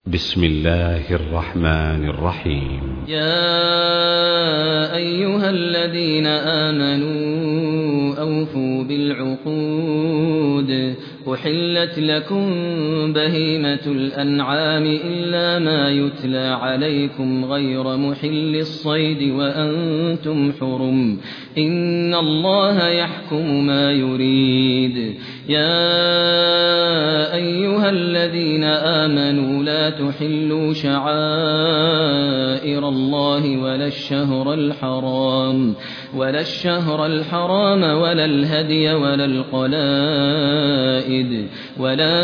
بسم الله الرحمن الرحيم. يا أيها الذين آمنوا أوفوا بالعقود أحلت لكم بهيمة الأنعام إلا ما يتلى عليكم غير محل الصيد وأنتم حرم إن الله يحكم ما يريد. يا أيها الذين آمنوا لا تحلوا شعائر الله ولا الشهر الحرام ولا الهدي ولا القلائد ولا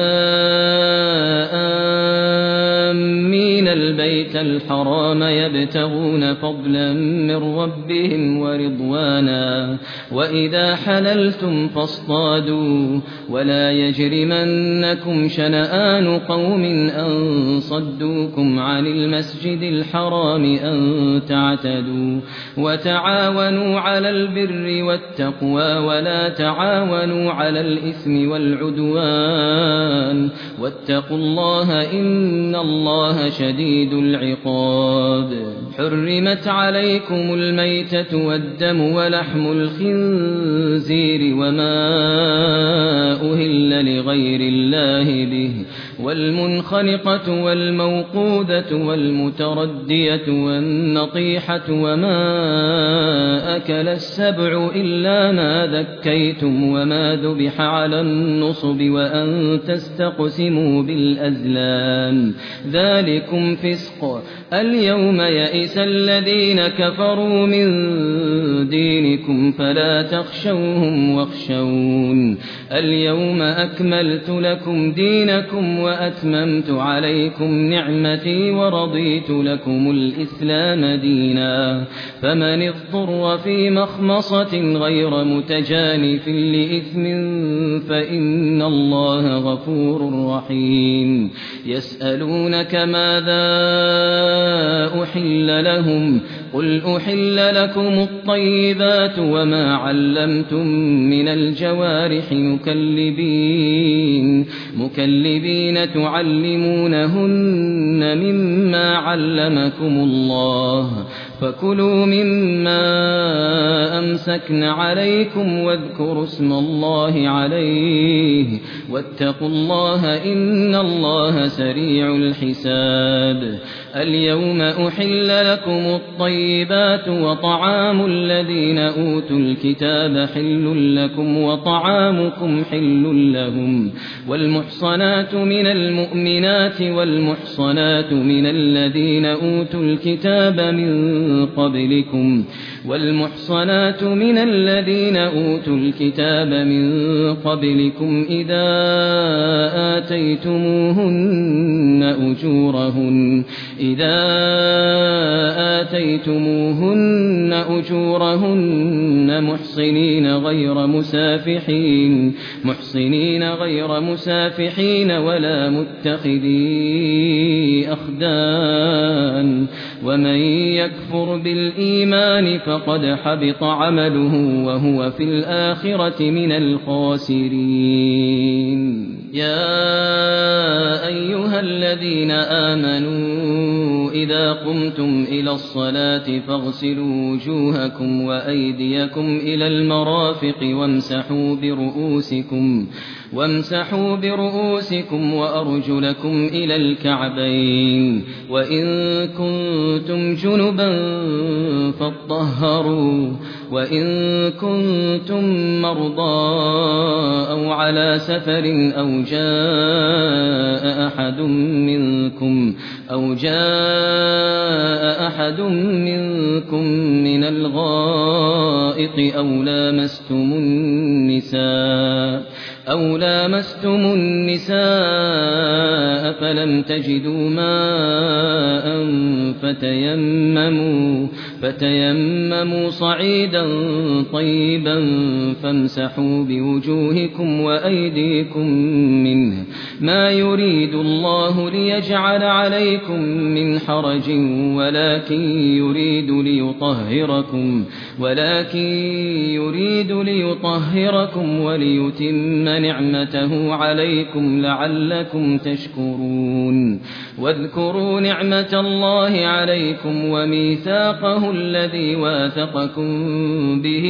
آمين البيت الحرام يبتغون فضلا من ربهم ورضوانا وإذا حللتم فاصطادوا ولا يجرمنكم شنآن قوم أن صدوكم عن المسجد الحرام أن تعتدوا وتعاونوا على البر والتقوى ولا تعاونوا على الإثم والعدوان واتقوا الله إن الله شديد العقاب. حرمت عليكم الميتة والدم ولحم الخنزير وما أهل لغير الله به والمنخنقة والموقوذة والمتردية والنطيحة وما أكل السبع إلا ما ذكيتم وما ذبح على النصب وأن تستقسموا بالأزلام ذلكم فسق. اليوم يئس الذين كفروا من دينكم فلا تخشوهم واخشون اليوم أكملت لكم دينكم وأتممت عليكم نعمتي ورضيت لكم الإسلام دينا. فمن اضطر في مخمصة غير متجانف لإثم فإن الله غفور رحيم. يسألونك ماذا أحل لهم قل أحل لكم الطيبات وما علمتم من الجوارح مكلبين تعلمونهن مما علمكم الله فكلوا مما أمسكن عليكم واذكروا اسم الله عليه واتقوا الله إن الله سريع الحساب. اليوم أحل لكم الطيبات وطعام الذين أوتوا الكتاب حل لكم وطعامكم حل لهم والمحصنات من المؤمنات والمحصنات من الذين أوتوا الكتاب من قبلكم إذا آتيتموهن أجورهن محصنين غير مسافحين ولا متخذي أخدان ومن يكفر بالإيمان فقد حبط عمله وهو في الآخرة من الخاسرين. يا أيها الذين آمنوا إذا قمتم إلى الصلاة فاغسلوا وجوهكم وأيديكم إلى المرافق وامسحوا برؤوسكم وأرجلكم إلى الكعبين وإن كنتم جنبا فاطهروا وإن كنتم مرضى أو على سفر أو جاء أحد منكم من الغائط أو لامستم النساء فلم تجدوا ماء فتيمموا صعيدا طيبا فامسحوا بوجوهكم وأيديكم منه ما يريد الله ليجعل عليكم من حرج ولكن يريد ليطهركم وليتم نعمته عليكم لعلكم تشكرون واذكروا نعمة الله عليكم وميثاقه الذي واثقكم به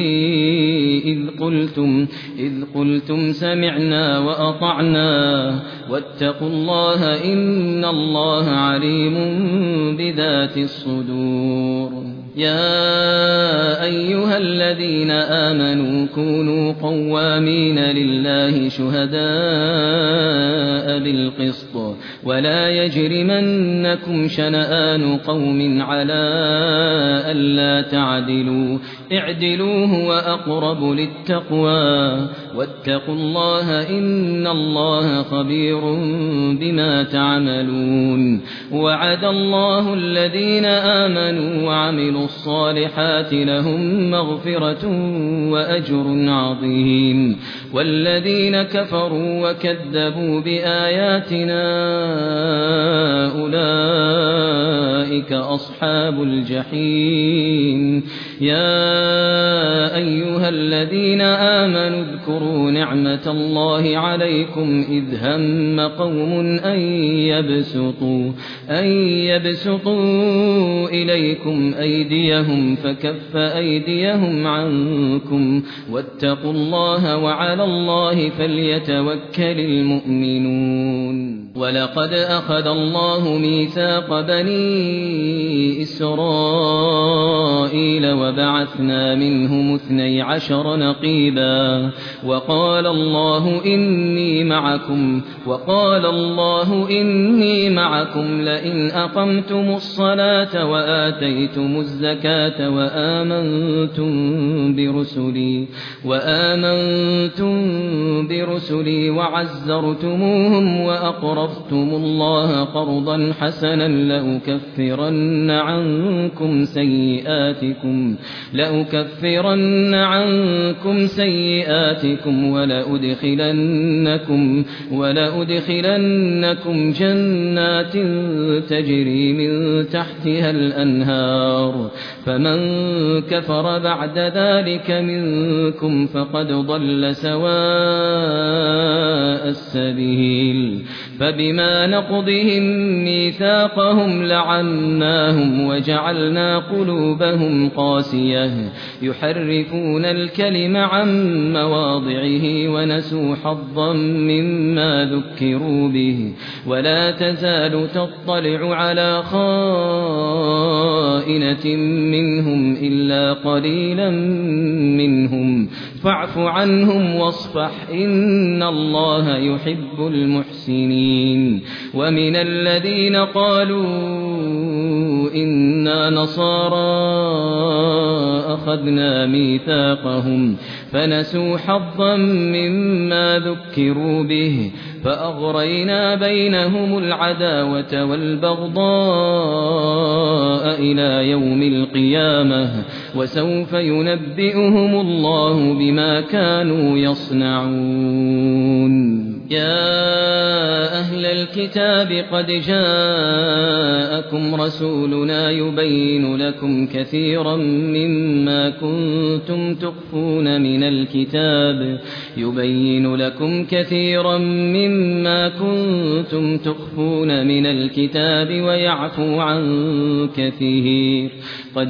إذ قلتم سمعنا وأطعنا واتقوا الله إن الله عليم بذات الصدور يا أيها الذين آمنوا كونوا قوامين لله شهداء بالقسط ولا يجرمنكم شنآن قوم على ألا تعدلوا اعدلوا هو أقرب للتقوى واتقوا الله إن الله خبير بما تعملون وعد الله الذين آمنوا وعملوا الصالحات لهم مغفرة وأجر عظيم والذين كفروا وكذبوا بآياتنا أولئك أصحاب الجحيم يا أيها الذين آمنوا اذكروا نعمة الله عليكم إذ هم قوم أن يبسطوا إليكم أيديهم فكف أيديهم عنكم واتقوا الله وعلى الله فليتوكل المؤمنون ولقد أخذ الله ميثاق بني إسرائيل وبعثنا منهم 12 نقيبا وقال الله إني معكم لئن أقمتم الصلاة وآتيتم الزكاة وآمنتم برسلي وعزرتموهم وأقرضتم الله قرضا حسنا لأكفرن عنكم سيئاتكم ولأدخلنكم جنات تجري من تحتها الأنهار فمن كفر بعد ذلك منكم فقد ضل سواء السبيل فبما نقضهم ميثاقهم لعناهم وجعلنا قلوبهم قاسية يحرفون الكلم عن مواضعه ونسوا حظا مما ذكروا به ولا تزال تطلع على خائنة منهم إلا قليلا منهم فاعف عنهم واصفح إن الله يحب المحسنين ومن الذين قالوا إنا نصارى أخذنا ميثاقهم فنسوا حظا مما ذكروا به فأغرينا بينهم العداوة والبغضاء إلى يوم القيامة وسوف ينبئهم الله بما كانوا يصنعون يا أهل الكتاب قد جاءكم رسولنا يبين لكم كثيرا مما كنتم تخفون من الكتاب ويعفو عن كثير قد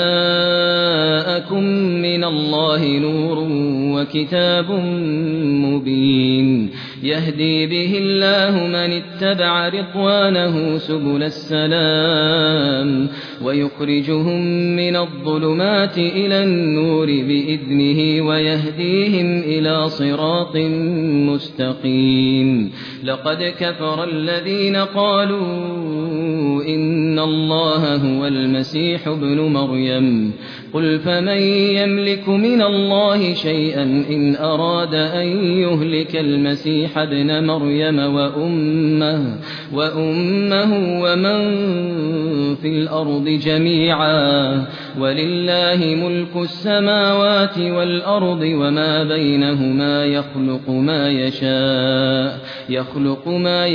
جاءكم من الله نور وكتاب مبين يهدي به الله من اتبع رضوانه سبل السلام ويخرجهم من الظلمات إلى النور بإذنه ويهديهم إلى صراط مستقيم لقد كفر الذين قالوا إن الله هو المسيح ابن مريم قل فمن يملك من الله شيئا إن أراد أن يهلك المسيح ابن مريم وأمه ومن في الأرض جميعا ولله ملك السماوات والأرض وما بينهما يخلق ما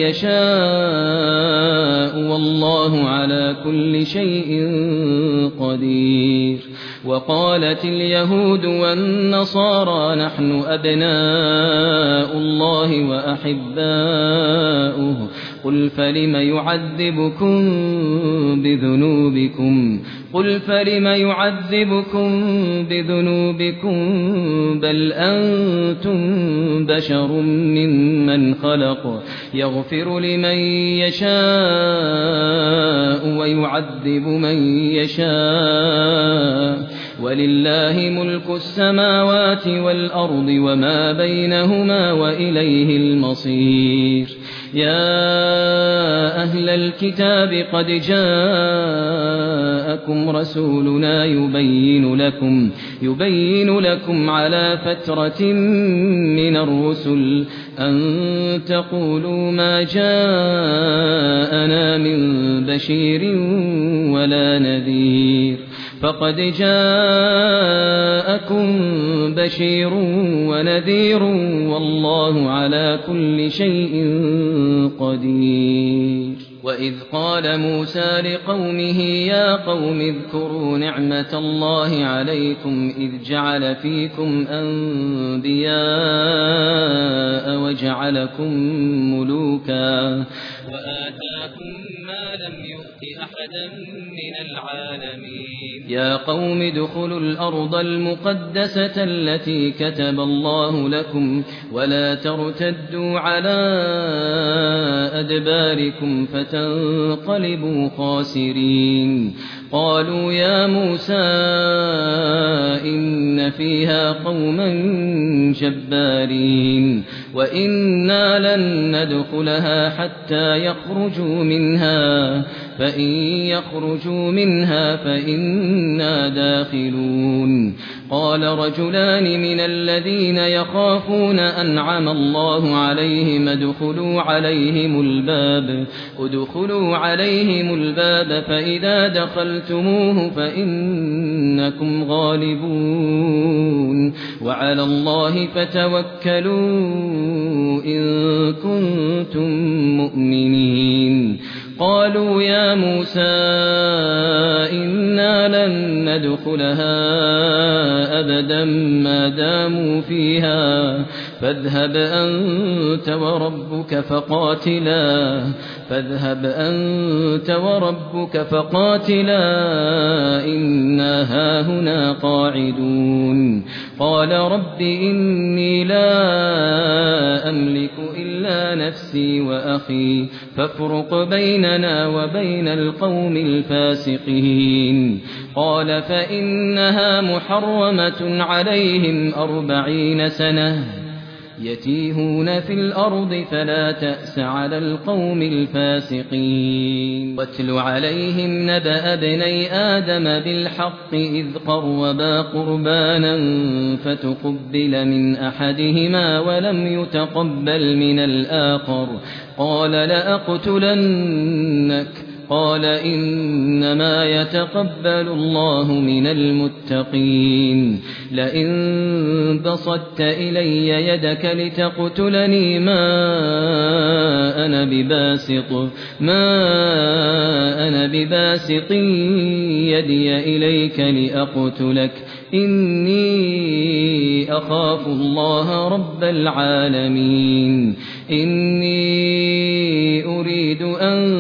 يشاء والله على كل شيء قدير وقالت اليهود والنصارى نحن أبناء الله وأحباؤه قل فلم يعذبكم بذنوبكم بل أنتم بشر ممن خلق يغفر لمن يشاء ويعذب من يشاء ولله ملك السماوات والأرض وما بينهما وإليه المصير يا أهل الكتاب قد جاءكم رسولنا يبين لكم على فترة من الرسل أن تقولوا ما جاءنا من بشير ولا نذير فقد جاءكم بشير ونذير والله على كل شيء قدير وإذ قال موسى لقومه يا قوم اذكروا نعمة الله عليكم إذ جعل فيكم أنبياء وجعلكم ملوكا وآتاكم ما لم يؤت أحدا من العالمين يا قوم ادخلوا الأرض المقدسة التي كتب الله لكم ولا ترتدوا على أدباركم فتنقلبوا خاسرين قالوا يا موسى إن فيها قوما جبارين وإنا لن ندخلها حتى يخرجوا منها فإن يخرجوا منها فإنا داخلون قال رجلان من الذين يخافون أنعم الله عليهم ادخلوا عليهم الباب فإذا دخلتموه فإنكم غالبون وعلى الله فتوكلوا إن كنتم مؤمنين قالوا يا موسى إنا لن ندخلها أبدا ما داموا فيها فاذهب أنت وربك فقاتلا إنا هاهنا قاعدون قال رب إني لا أملك إلا نفسي وأخي فافرق بيننا وبين القوم الفاسقين قال فإنها محرمة عليهم 40 سنة يتيهون في الأرض فلا تأس على القوم الفاسقين واتل عليهم نبأ ابني آدم بالحق إذ قربا قربانا فتقبل من أحدهما ولم يتقبل من الآخر قال لأقتلنك قال إنما يتقبل الله من المتقين لئن بسطت إلي يدك لتقتلني ما أنا بباسط يدي إليك لأقتلك إني أخاف الله رب العالمين إني أريد أن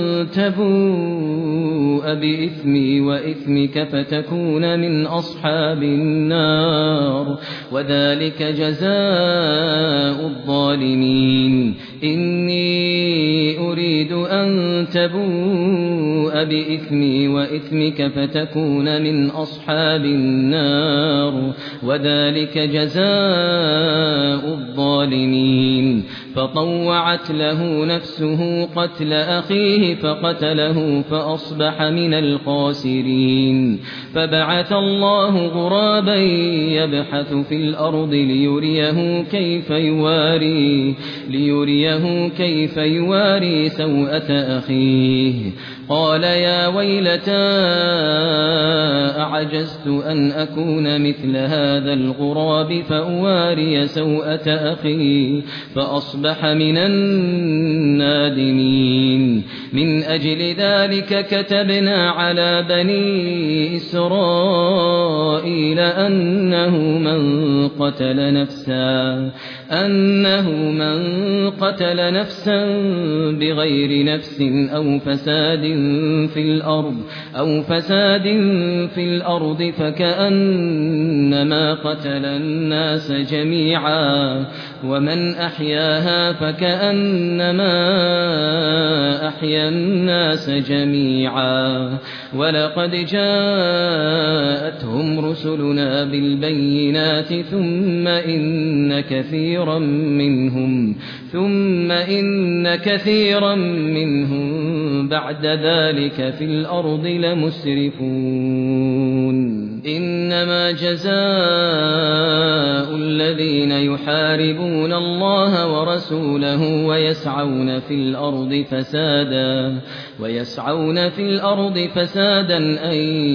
تبوء بإثمي وإثمك فتكون من أصحاب النار وذلك جزاء الظالمين إني أريد أن تبوء بإثمي وإثمك فتكون من أصحاب النار وذلك جزاء الظالمين فطوعت له نفسه قتل أخيه فقتله فأصبح من الخاسرين فبعث الله غرابا يبحث في الأرض ليريه كيف يواري سوءة أخيه قال يا ويلتى أعجزت أن أكون مثل هذا الغراب فأواري سوءة أخي فأصبح من النادمين. من أجل ذلك كتبنا على بني إسرائيل أنه من قتل نفسا بغير نفس أو فساد في الأرض فكأنما قتل الناس جميعا ومن أحياها فكأنما أحيا الناس جميعا. ولقد جاءتهم رسلنا بالبينات ثم إن كثيرا منهم بعد ذلك في الأرض لمسرفون. إنما جزاء الذين يحاربون الله ورسوله ويسعون في الأرض فسادا أن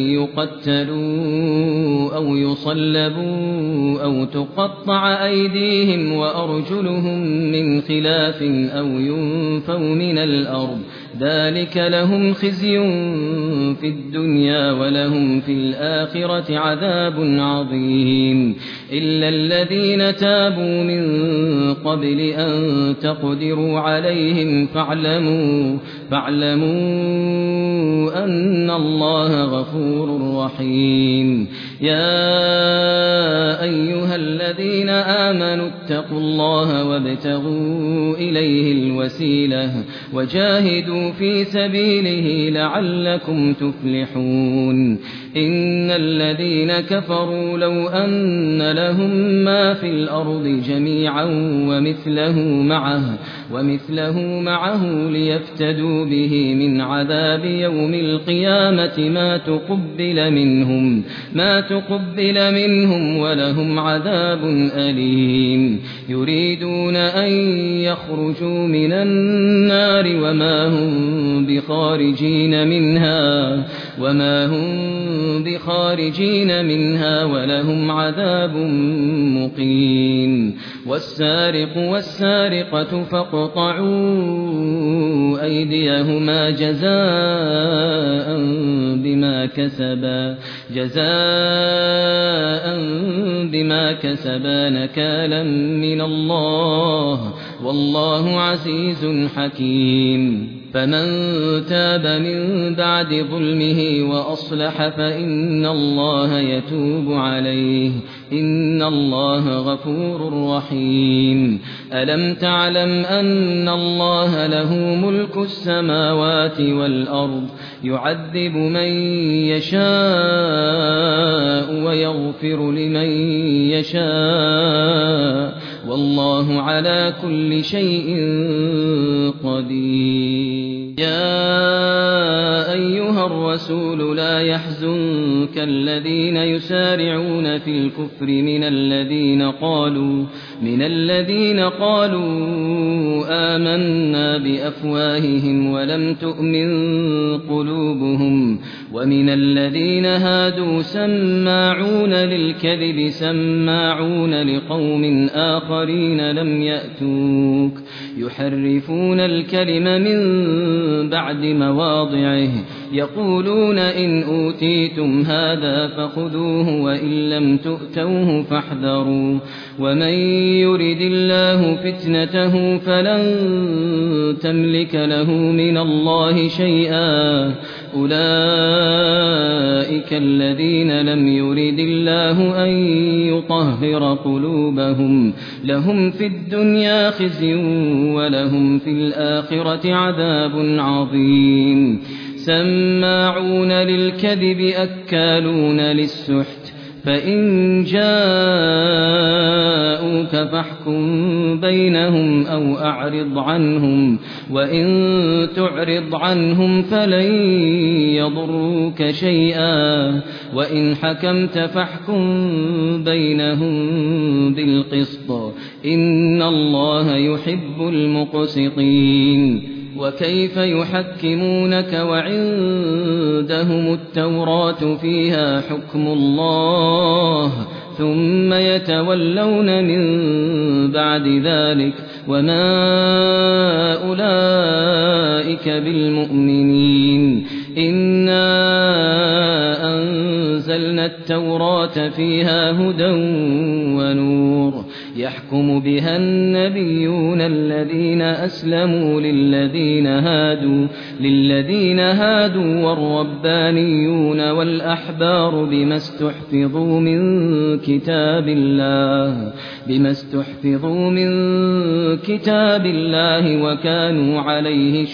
يقتلوا أو يصلبوا أو تقطع أيديهم وأرجلهم من خلاف أو ينفوا من الأرض ذلك لهم خزي في الدنيا ولهم في الآخرة عذاب عظيم. إلا الذين تابوا من قبل أن تقدروا عليهم فاعلموا أن الله غفور رحيم. يا أيها الذين آمنوا اتقوا الله وابتغوا إليه الوسيلة وجاهدوا في سبيله لعلكم تفلحون. إن الذين كفروا لو أن لهم ما في الأرض جميعا ومثله معه ليفتدوا به من عذاب يوم القيامة ما تقبل منهم ولهم عذاب أليم. يريدون أن يخرجوا من النار وما هم بخارجين منها ولهم عذاب مقيم. والسارق والسارقة فاقطعوا أيديهما جزاء بما كسبا نكالا من الله والله عزيز حكيم. فمن تاب من بعد ظلمه وأصلح فإن الله يتوب عليه إن الله غفور رحيم. ألم تعلم أن الله له ملك السماوات والأرض يعذب من يشاء ويغفر لمن يشاء والله على كل شيء قدير. يا أيها الرسول لا يحزنك الذين يسارعون في الكفر من الذين قالوا آمنا بأفواههم ولم تؤمن قلوبهم ومن الذين هادوا سماعون للكذب سماعون لقوم آخرين لم يأتوك يحرفون الكلم من بعد مواضعه يقولون إن أوتيتم هذا فخذوه وإن لم تؤتوه فاحذروا ومن يرد الله فتنته فلن تملك له من الله شيئا أولئك الذين لم يرد الله أن يطهر قلوبهم لهم في الدنيا خزي ولهم في الآخرة عذاب عظيم. سماعون للكذب أكالون للسحت فإن جاءوك فاحكم بينهم أو أعرض عنهم وإن تعرض عنهم فلن يضروك شيئا وإن حكمت فاحكم بينهم بالقسط إن الله يحب المقسطين. وكيف يحكمونك وعندهم التوراة فيها حكم الله ثم يتولون من بعد ذلك وما أولئك بالمؤمنين إنا أنزلنا التوراة فيها هدى ونور يحكم بها النبيون الذين أسلموا للذين هادوا والربانيون والأحبار بما استحفظوا من كتاب الله وكانوا عليه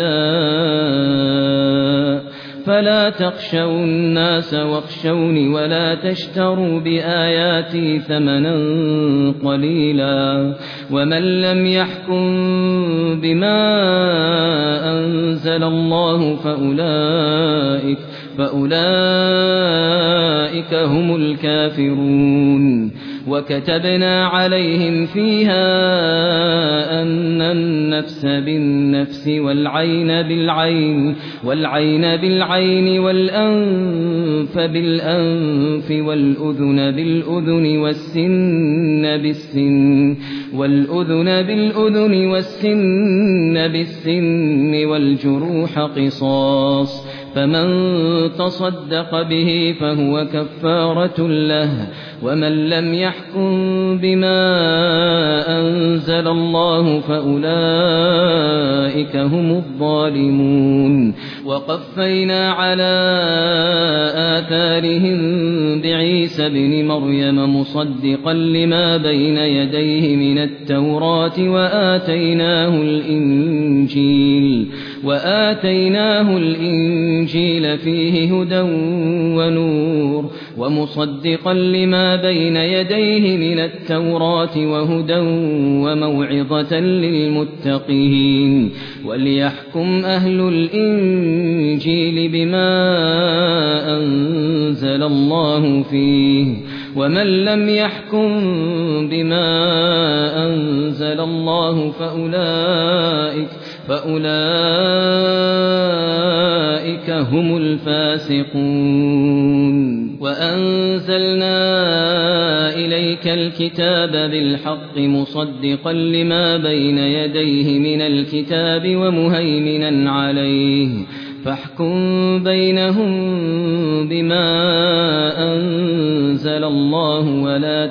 شهداء فلا تخشوا الناس واخشوني ولا تشتروا بآياتي ثمنا قليلا ومن لم يحكم بما أنزل الله فأولئك هم الكافرون وكتبنا عليهم فيها أن النفس بالنفس والعين بالعين والأنف بالأنف والأذن بالأذن والسن بالسن والجروح قصاص فمن تصدق به فهو كفارة له ومن لم يحكم بما أنزل الله فأولئك هم الظالمون وقفينا على آثارهم بعيسى ابن مريم مصدقا لما بين يديه من التوراة وآتيناه الإنجيل فيه هدى ونور ومصدقا لما بين يديه من التوراة وهدى وموعظة للمتقين وليحكم أهل الإنجيل بما أنزل الله فيه ومن لم يحكم بما أنزل الله فأولئك هم الفاسقون وأنزلنا إليك الكتاب بالحق مصدقا لما بين يديه من الكتاب ومهيمنا عليه فاحكم بينهم بما أنزل الله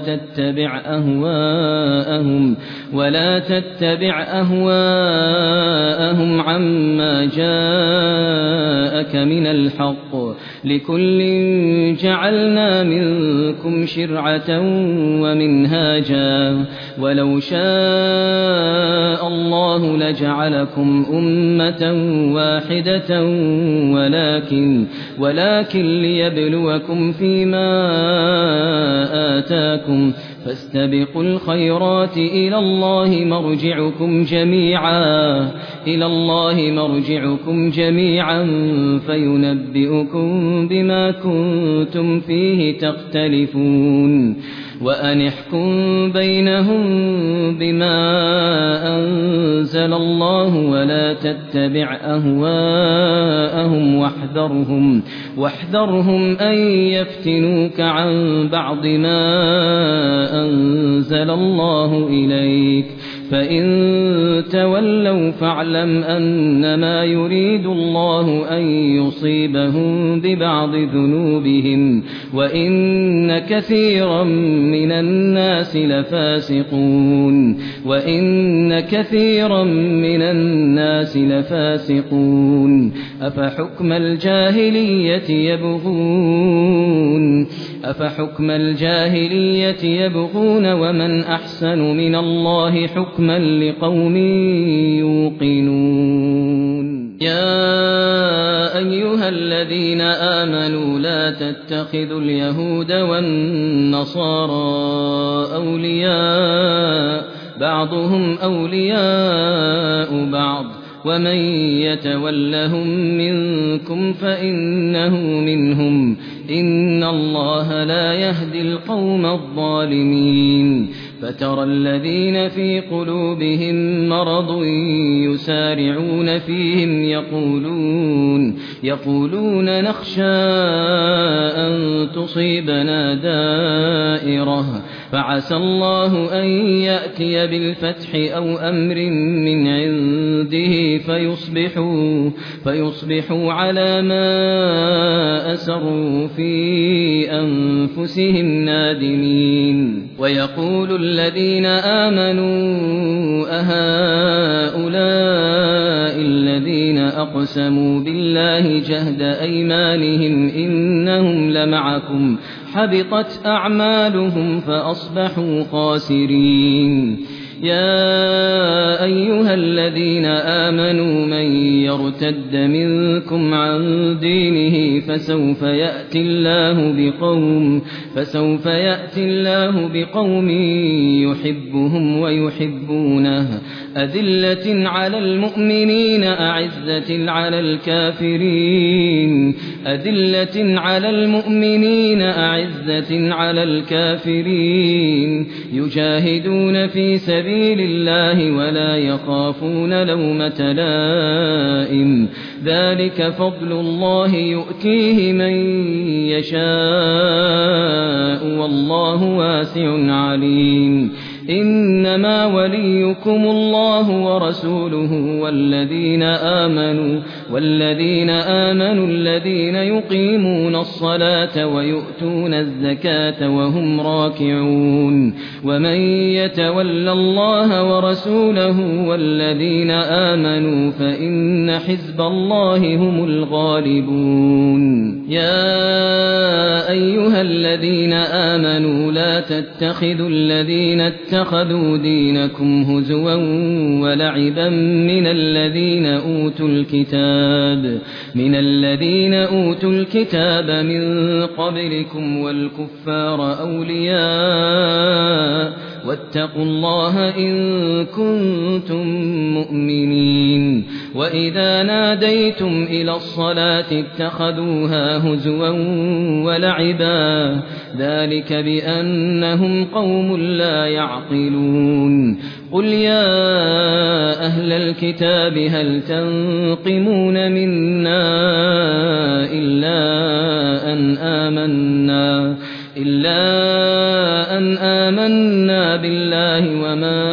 ولا تتبع أهواءهم عما جاءك من الحق لكل جعلنا منكم شرعة ومنهاجا ولو شاء الله لجعلكم أمة واحدة ولكن ليبلوكم فيما آتاكم فاستبقوا الخيرات إلى الله مرجعكم جميعا فينبئكم بما كنتم فيه تختلفون وأن احكم بينهم بما أنزل الله ولا تتبع أهواءهم واحذرهم أن يفتنوك عن بعض ما أنزل الله إليك فإن تولوا فاعلم أنما يريد الله أن يصيبهم ببعض ذنوبهم وإن كثيرا من الناس لفاسقون أفحكم الجاهلية يبغون ومن أحسن من الله حكما لقوم يوقنون يا أيها الذين آمنوا لا تتخذوا اليهود والنصارى أولياء بعضهم أولياء بعض ومن يتولهم منكم فإنه منهم إن الله لا يهدي القوم الظالمين فترى الذين في قلوبهم مرض يسارعون فيهم يقولون نخشى أن تصيبنا دائرة فعسى الله أن يأتي بالفتح أو أمر من عنده فيصبحوا على ما أسروا في أنفسهم نادمين ويقول الذين آمنوا أهؤلاء الذين أقسموا بالله جهد أيمانهم إنهم لمعكم حبطت أعمالهم فأصبحوا خاسرين يا أيها الذين آمنوا من يرتد منكم عن دينه فسوف يأتي الله بقوم يحبهم ويحبونه أذلة على المؤمنين أعزة على الكافرين يجاهدون في سبيل الله ولا يخافون لومة لائم ذلك فضل الله يؤتيه من يشاء والله واسع عليم إنما وليكم الله ورسوله والذين آمنوا الذين يقيمون الصلاة ويؤتون الزكاة وهم راكعون ومن يتولى الله ورسوله والذين آمنوا فإن حزب الله هم الغالبون يا أيها الذين آمنوا لا تتخذوا الذين اتخذوا دينكم هزوا ولعبا من الذين أوتوا الكتاب من قبلكم والكفار أولياء واتقوا الله إن كنتم مؤمنين وإذا ناديتم إلى الصلاة اتخذوها هزوا ولعبا ذلك بأنهم قوم لا يعقلون قل يا أهل الكتاب هل تنقمون منا إلا أن آمنا بالله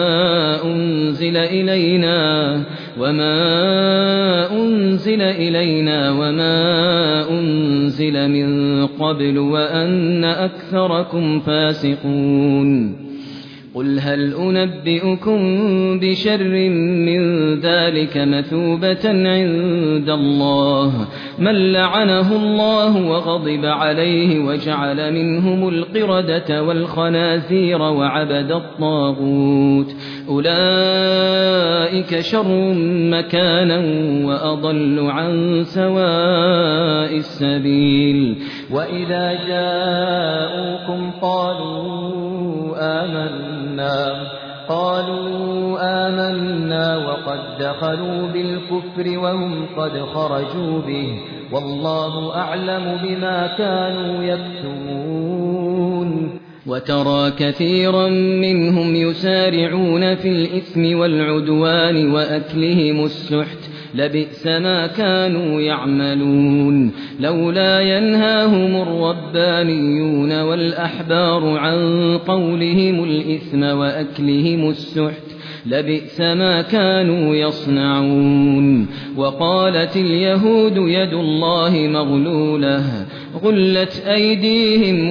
وما أنزل إلينا وما أنزل من قبل وأن أكثركم فاسقون قل هل أنبئكم بشر من ذلك مثوبة عند الله من لعنه الله وغضب عليه وجعل منهم القردة والخنازير وعبد الطاغوت أولئك شر مكانا وأضل عن سواء السبيل وإذا جاءوكم قالوا آمنا وقد دخلوا بالكفر وهم قد خرجوا به والله أعلم بما كانوا يكتمون وترى كثيرا منهم يسارعون في الإثم والعدوان وأكلهم السحت لبئس ما كانوا يعملون لولا ينهاهم الربانيون والأحبار عن قولهم الإثم وأكلهم السحت لبئس ما كانوا يصنعون وقالت اليهود يد الله مغلولة غلت أيديهم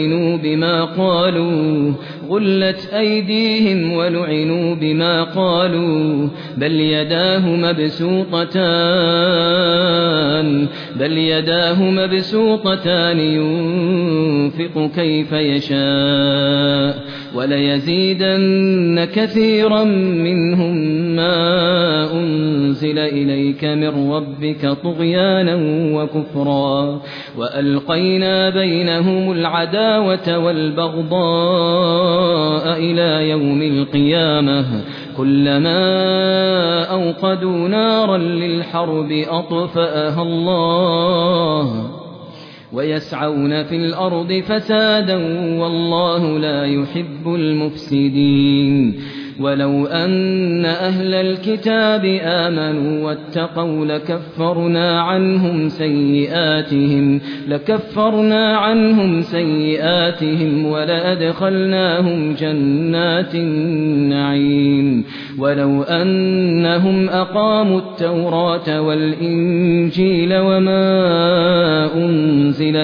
ولعنوا بما قالوا بل يداه مبسوطتان ينفق كيف يشاء وليزيدن كثيرا منهم ما أنزل إليك من ربك طغيانا وكفرا وألقينا بينهم العداوة والبغضاء إلى يوم القيامة كلما أوقدوا نارا للحرب أطفأها الله ويسعون في الأرض فسادا والله لا يحب المفسدين ولو أن أهل الكتاب آمنوا واتقوا لكفرنا عنهم سيئاتهم ولأدخلناهم جنات النعيم ولو أنهم أقاموا التوراة والإنجيل وما أنزل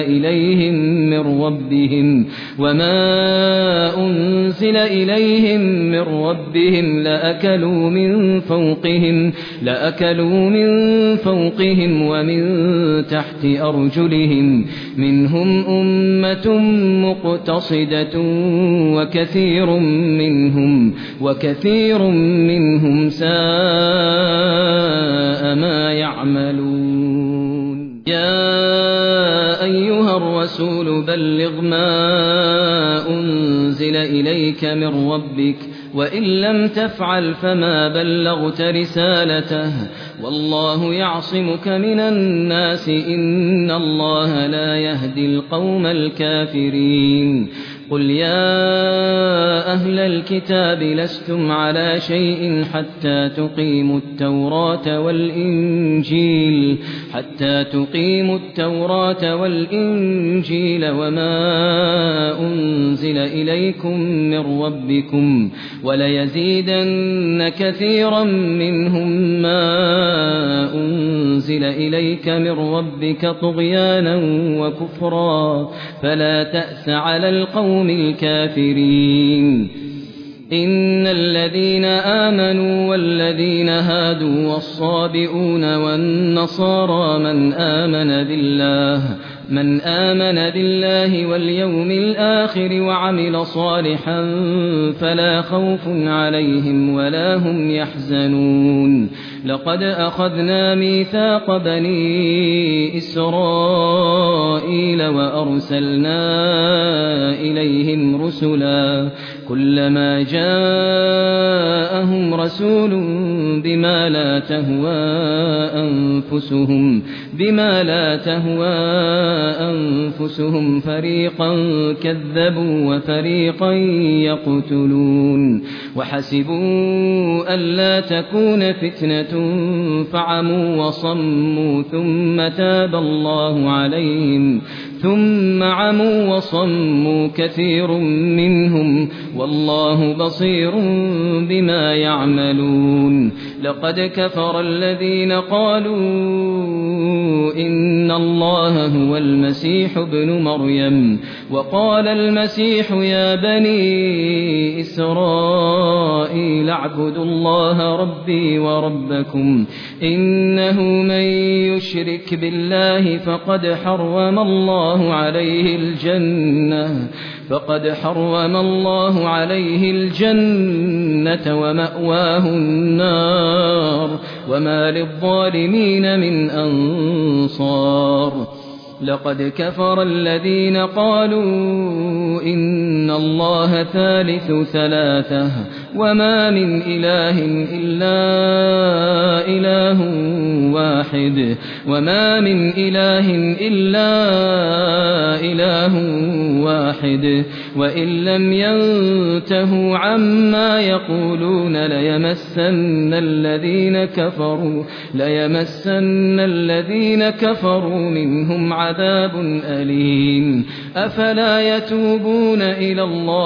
إليهم من ربهم لأكلوا من فوقهم ومن تحت أرجلهم منهم أمة مقتصدة وكثير منهم ساء ما يعملون يا أيها الرسول بلغ ما أنزل إليك من ربك وإن لم تفعل فما بلغت رسالته والله يعصمك من الناس إن الله لا يهدي القوم الكافرين قل يا أهل الكتاب لستم على شيء حتى تقيموا التوراة والإنجيل وما أنزل إليكم من ربكم وليزيدن كثيرا منهم ما أنزل إليك من ربك طغيانا وكفرا فلا تأس على القوم الكافرين إن الذين آمنوا والذين هادوا والصابئون والنصارى من آمن بالله واليوم الآخر وعمل صالحا فلا خوف عليهم ولا هم يحزنون لقد أخذنا ميثاق بني إسرائيل وأرسلنا إليهم رسلا كلما جاءهم رسول بما لا تهوى أنفسهم فريقا كذبوا وفريقا يقتلون وحسبوا ألا تكون فتنة فعموا وصموا ثم عموا وصموا كثير منهم والله بصير بما يعملون لقد كفر الذين قالوا إن الله هو المسيح ابن مريم وقال المسيح يا بني إسرائيل اعبدوا الله ربي وربكم إنه من يشرك بالله فقد حرم الله عليه الجنة ومأواه النار وما للظالمين من أنصار لقد كفر الذين قالوا إن الله ثالث ثلاثة وما من إله إلا إله واحد وإن لم ينتهوا عما يقولون ليمسن الذين كفروا منهم عذاب أليم أفلا يتوبون إلى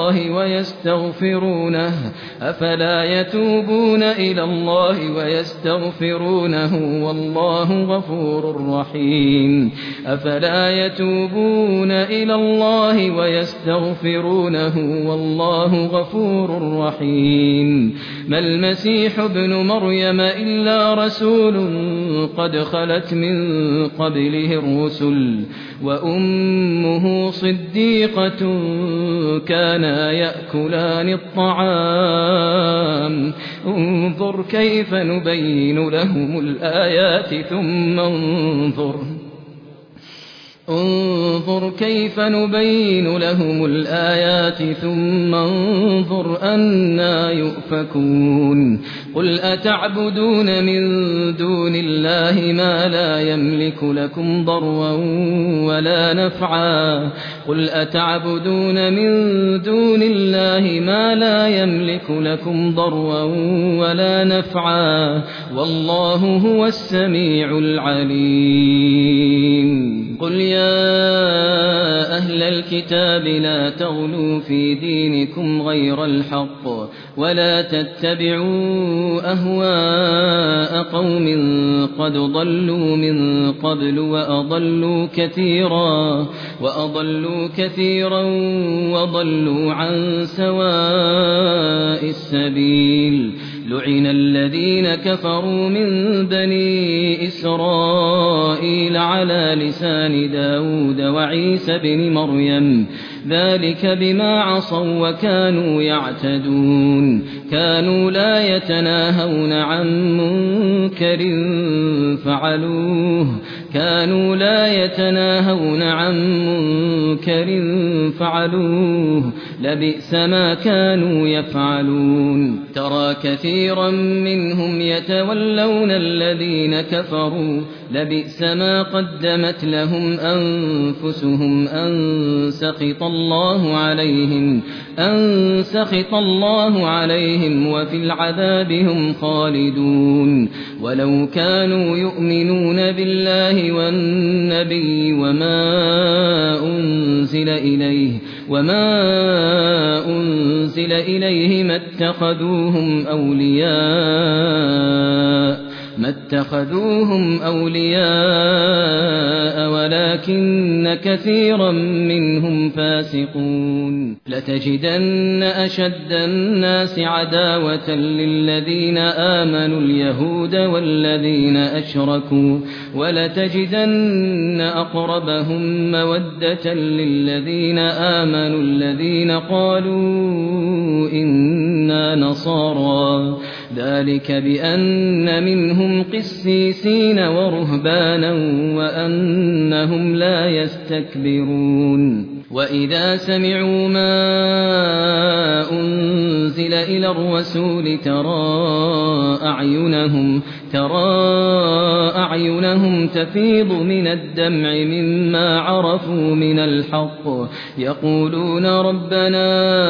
الله ويستغفرونه والله غفور رحيم أفلا يتوبون إلى الله ويستغفرونه والله غفور رحيم ما المسيح ابن مريم إلا رسول قد خلت من قبله الرسل وأمه صديقة كانا يأكلان الطعام انظر كيف نبين لهم الآيات ثم انظر انظر كيف نبين لهم الآيات ثم انظر أنى يؤفكون قل أتعبدون من دون الله ما لا يملك لكم ضرا ولا نفعا قل أتعبدون من دون الله ما لا يملك لكم ضرا ولا نفعا والله هو السميع العليم قل يا أهل الكتاب لا تغلوا في دينكم غير الحق ولا تتبعوا أهواء قوم قد ضلوا من قبل وأضلوا كثيرا وضلوا عن سواء السبيل لعن الذين كفروا من بني إسرائيل على لسان داود وعيسى بن مريم ذلك بما عصوا وكانوا يعتدون كانوا لا يتناهون عن منكر فعلوه لبئس ما كانوا يفعلون ترى كثيرا منهم يتولون الذين كفروا لبئس ما قدمت لهم أنفسهم أن سخط الله عليهم وفي العذاب هم خالدون ولو كانوا يؤمنون بالله والنبي وما أنزل إليه ما اتخذوهم أولياء ولكن كثيرا منهم فاسقون لتجدن أشد الناس عداوة للذين آمنوا اليهود والذين أشركوا ولتجدن أقربهم مودة للذين آمنوا الذين قالوا إنا نصارى ذلك بأن منهم قسيسين ورهبانا وأنهم لا يستكبرون وإذا سمعوا ما أنزل إلى الرسول ترى أعينهم تفيض من الدمع مما عرفوا من الحق يقولون ربنا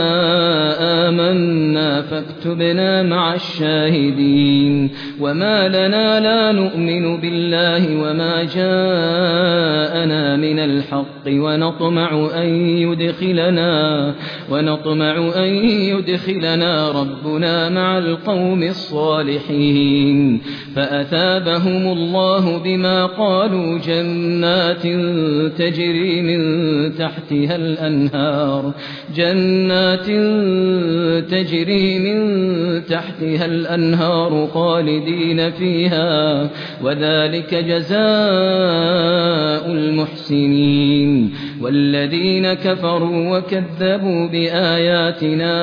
آمنا فاكتبنا مع الشاهدين وما لنا لا نؤمن بالله وما جاءنا من الحق ونطمع أن يدخلنا ربنا مع القوم الصالحين فأثابهم الله بما قالوا جنات تجري من تحتها الأنهار خالدين فيها وذلك جزاء المحسنين والذين كفروا وكذبوا بآياتنا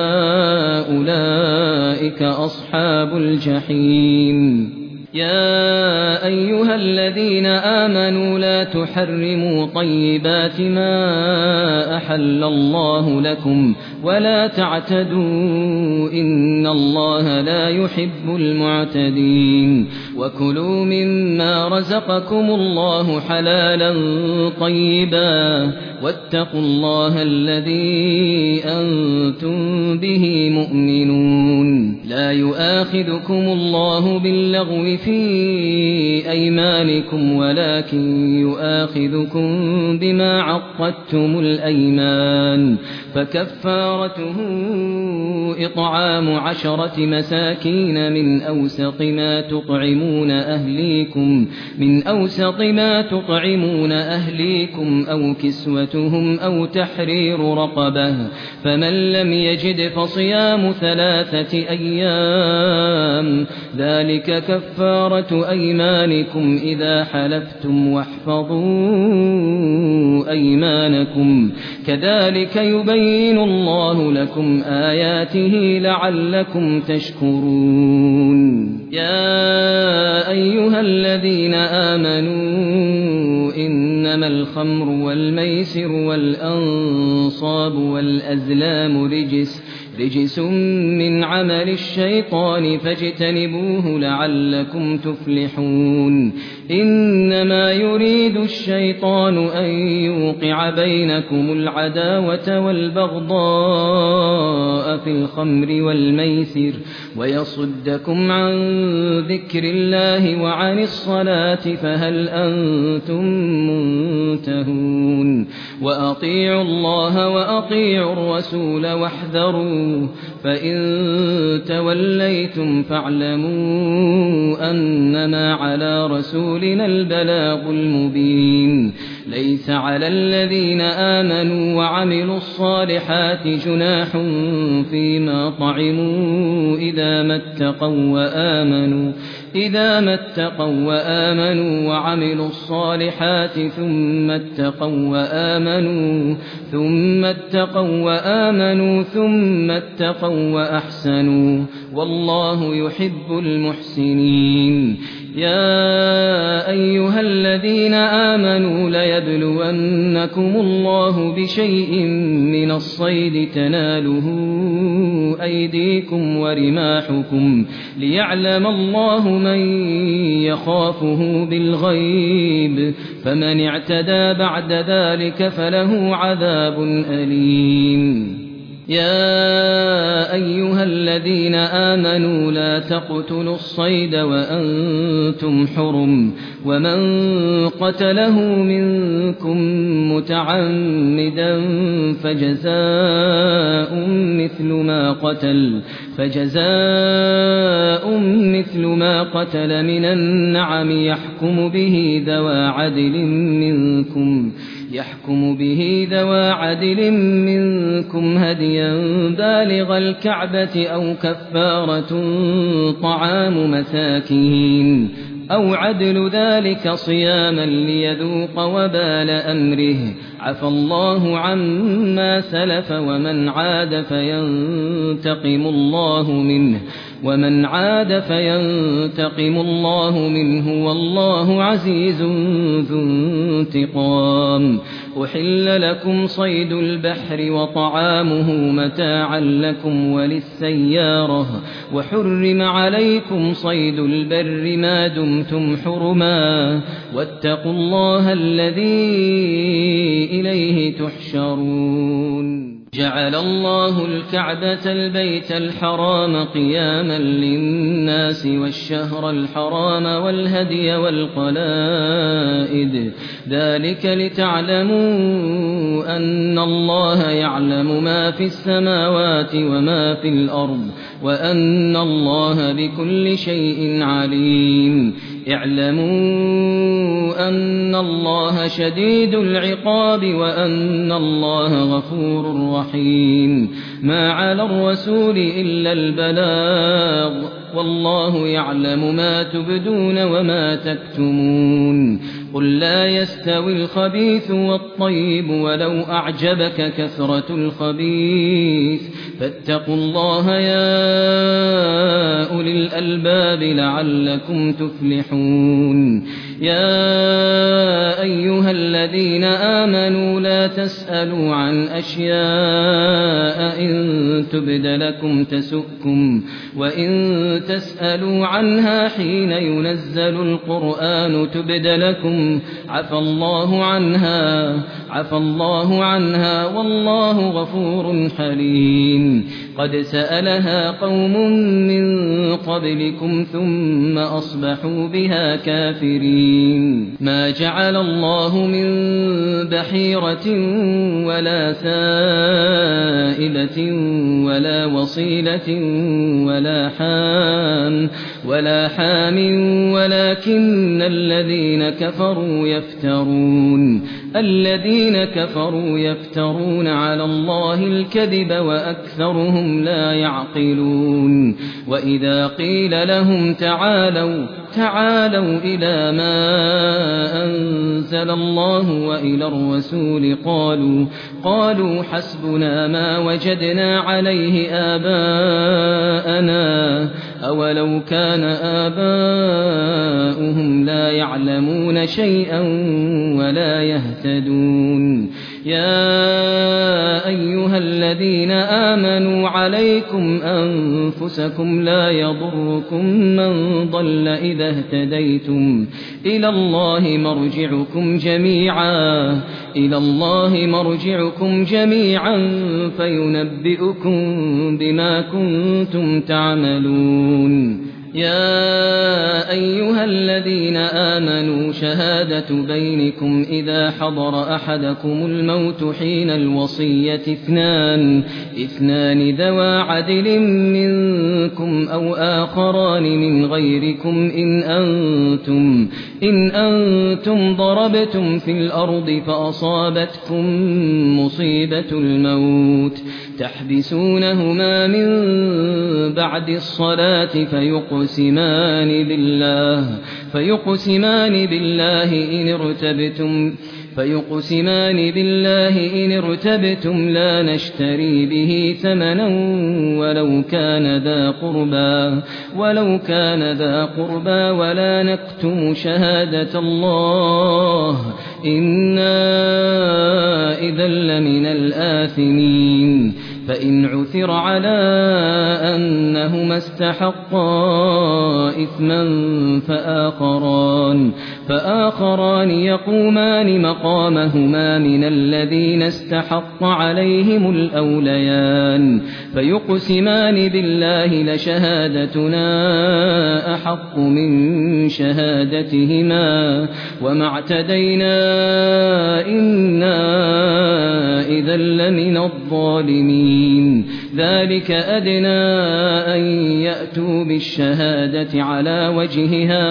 أولئك أصحاب الجحيم يا أيها الذين آمنوا لا تحرموا طيبات ما أحل الله لكم ولا تعتدوا إن الله لا يحب المعتدين وكلوا مما رزقكم الله حلالا طيبا واتقوا الله الذي أنتم به مؤمنون لا يؤاخذكم الله باللغو في أيمانكم ولكن يؤاخذكم بما عقدتم الأيمان فكفارته إطعام 10 مساكين من أوسط ما تطعمون أهليكم أو كسوتهم أو تحرير رقبة فمن لم يجد فصيام 3 أيام ذلك كفارة أيمانكم إذا حلفتم واحفظوا أيمانكم كذلك يبين الله لكم آياته لعلكم تشكرون يا أيها الذين آمنوا إن إنما الخمر والميسر والأنصاب والأزلام رجس من عمل الشيطان فاجتنبوه لعلكم تفلحون إنما يريد الشيطان أن يوقع بينكم العداوة والبغضاء في الخمر والميسر ويصدكم عن ذكر الله وعن الصلاة فهل أنتم منتهون وأطيعوا الله وأطيعوا الرسول واحذروا فإن توليتم فاعلموا أنما على رسولنا البلاغ المبين ليس على الذين آمنوا وعملوا الصالحات جناح فيما طعموا إذا ما اتقوا وآمنوا وعملوا الصالحات ثم اتقوا وأحسنوا والله يحب المحسنين يا أيها الذين آمنوا ليبلونكم الله بشيء من الصيد تناله أيديكم ورماحكم ليعلم الله من يخافه بالغيب فمن اعتدى بعد ذلك فله عذاب أليم يا أيها الذين آمنوا لا تقتلوا الصيد وأنتم حرم ومن قتله منكم متعمدا فجزاء مثل ما قتل من النعم يحكم به ذوى عدل منكم هديا بالغ الكعبة أو كفارة طعام مساكين أو عدل ذلك صياما ليذوق وبال أمره عفى الله عما سلف ومن عاد فينتقم الله منه والله عزيز ذو انتقام أحل لكم صيد البحر وطعامه متاعا لكم وللسيارة وحرم عليكم صيد البر ما دمتم حرما واتقوا الله الذي إليه تحشرون جعل الله الكعبة البيت الحرام قياما للناس والشهر الحرام والهدي والقلائد ذلك لتعلموا أن الله يعلم ما في السماوات وما في الأرض وأن الله بكل شيء عليم اعلموا أن الله شديد العقاب وأن الله غفور رحيم ما على الرسول إلا البلاغ والله يعلم ما تبدون وما تكتمون قل لا يستوي الخبيث والطيب ولو أعجبك كثرة الخبيث فاتقوا الله يا أولي الألباب لعلكم تفلحون يا أيها الذين آمنوا لا تسألوا عن أشياء إن تبد لكم تسؤكم وإن تسألوا عنها حين ينزل القرآن تبد لكم عفى الله عنها والله غفور حليم قد سألها قوم من قبلكم ثم أصبحوا بها كافرين ما جعل الله من بحيرة ولا سائبة ولا وصيلة ولا حام ولكن الذين كفروا يفترون على الله الكذب وأكثرهم لا يعقلون وإذا قيل لهم تعالوا إلى ما أنزل الله وإلى الرسول قالوا حسبنا ما وجدنا عليه آباءنا أولو كان آباؤهم لا يعلمون شيئا ولا يهتدون يا أيها الذين آمنوا عليكم أنفسكم لا يضركم من ضل إذا اهتديتم إلى الله مرجعكم جميعا فينبئكم بما كنتم تعملون يا أيها الذين آمنوا شهادة بينكم إذا حضر أحدكم الموت حين الوصية اثنان ذوى عدل منكم أو آخران من غيركم إن أنتم ضربتم في الأرض فأصابتكم مصيبة الموت تحبسونهما من بعد الصلاة فيقسمان بالله إن ارتبتم لا نشتري به ثمنا ولو كان ذا قربى ولا نكتم شهادة الله إنا إذا لمن الآثمين فإن عثر على أنهما استحقا إثما فآخران يقومان مقامهما من الذين استحق عليهم الأوليان فيقسمان بالله لشهادتنا أحق من شهادتهما وما اعتدينا إنا إذا لمن الظالمين ذلك أدنى أن يأتوا بالشهادة على وجهها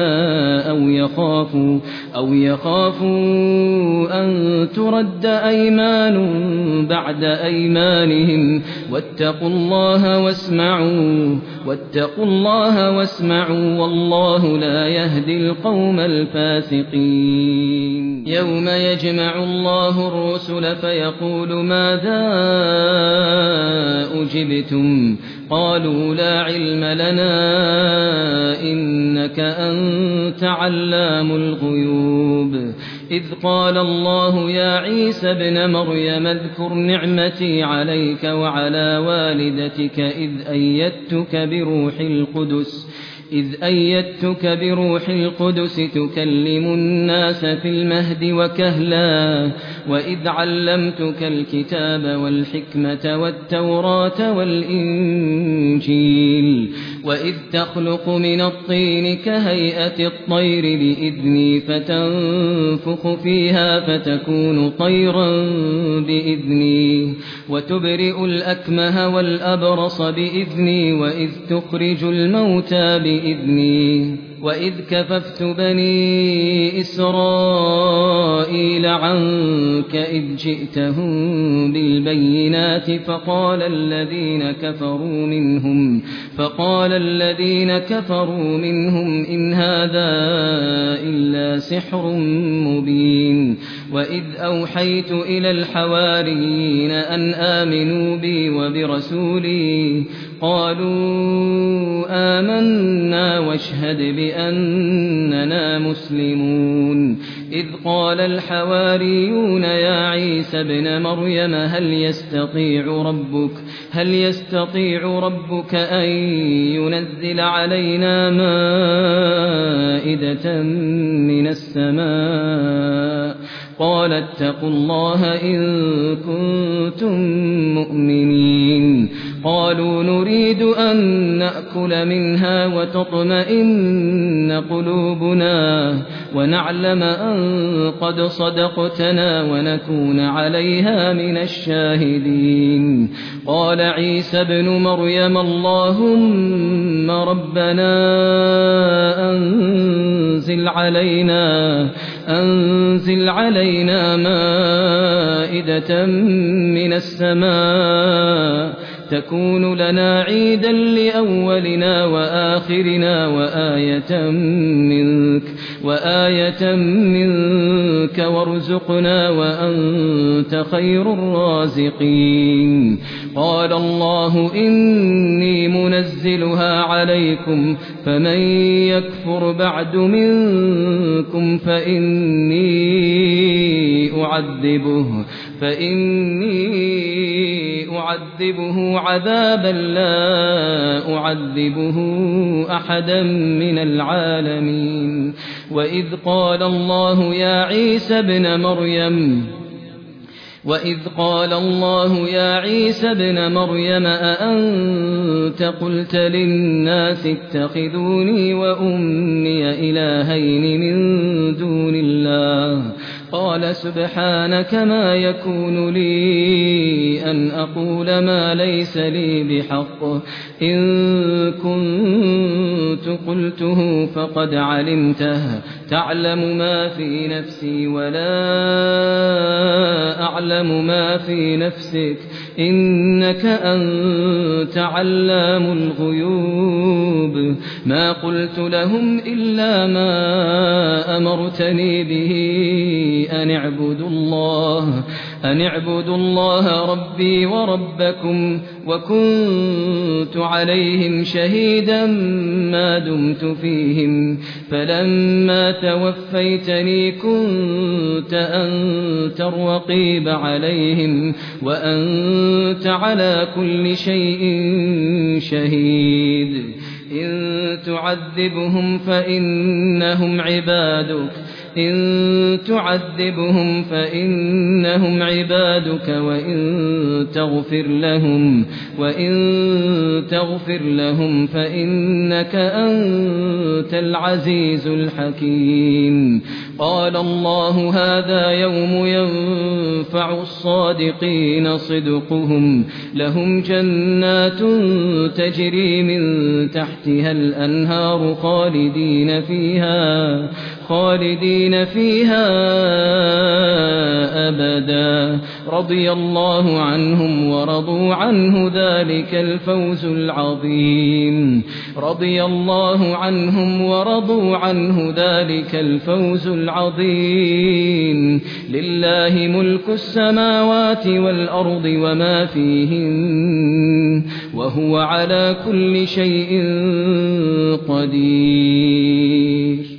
أو يخافوا أن ترد أيمان بعد أيمانهم واتقوا الله واسمعوا والله لا يهدي القوم الفاسقين يوم يجمع الله الرسل فيقول ماذا أجبتم قالوا لا علم لنا إنك أنت علام الغيوب إذ قال الله يا عيسى ابن مريم اذكر نعمتي عليك وعلى والدتك إذ أيدتك بروح القدس تكلم الناس في المهد وكهلا وإذ علمتك الكتاب والحكمة والتوراة والإنجيل وإذ تخلق من الطين كهيئة الطير بإذني فتنفخ فيها فتكون طيرا بإذني وتبرئ الأكمه والأبرص بإذني وإذ تخرج الموتى بإذني وإذ كففت بني إسرائيل عنك إذ جئتهم بالبينات فقال الذين كفروا منهم إن هذا إلا سحر مبين وإذ أوحيت إلى الحواريين أن آمنوا بي وبرسولي قالوا آمنا واشهد بأننا مسلمون إذ قال الحواريون يا عيسى ابن مريم هل يستطيع ربك أن ينزل علينا مائدة من السماء قال اتقوا الله إن كنتم مؤمنين قالوا نريد أن نأكل منها وتطمئن قلوبنا ونعلم أن قد صدقتنا ونكون عليها من الشاهدين قال عيسى ابن مريم اللهم ربنا أنزل علينا مائدة من السماء تكون لنا عيدا لأولنا وآخرنا وآية منك وآية منك وارزقنا وأنت خير الرازقين قال الله إني منزلها عليكم فمن يكفر بعد منكم فإني أعذبه عذابا لا أعذبه أحدا من العالمين وإذ قال الله يا عيسى ابن مريم أأنت قلت للناس اتخذوني وأمي إلهين من دون الله قال سبحانك ما يكون لي أن أقول ما ليس لي بحق إن كنت قلته فقد علمته تعلم ما في نفسي ولا أعلم ما في نفسك إنك أنت علام الغيوب ما قلت لهم إلا ما أمرتني به أن اعبدوا الله ربي وربكم وكنت عليهم شهيدا ما دمت فيهم فلما توفيتني كنت أنت الرقيب عليهم وأنت على كل شيء شهيد إن تعذبهم فإنهم عبادك وإن تغفر لهم فإنك أنت العزيز الحكيم قال الله هذا يوم ينفع الصادقين صدقهم لهم جنات تجري من تحتها الأنهار خالدين فيها أبدا رضي الله عنهم ورضوا عنه ذلك الفوز العظيم لله ملك السماوات والأرض وما فيهن وهو على كل شيء قدير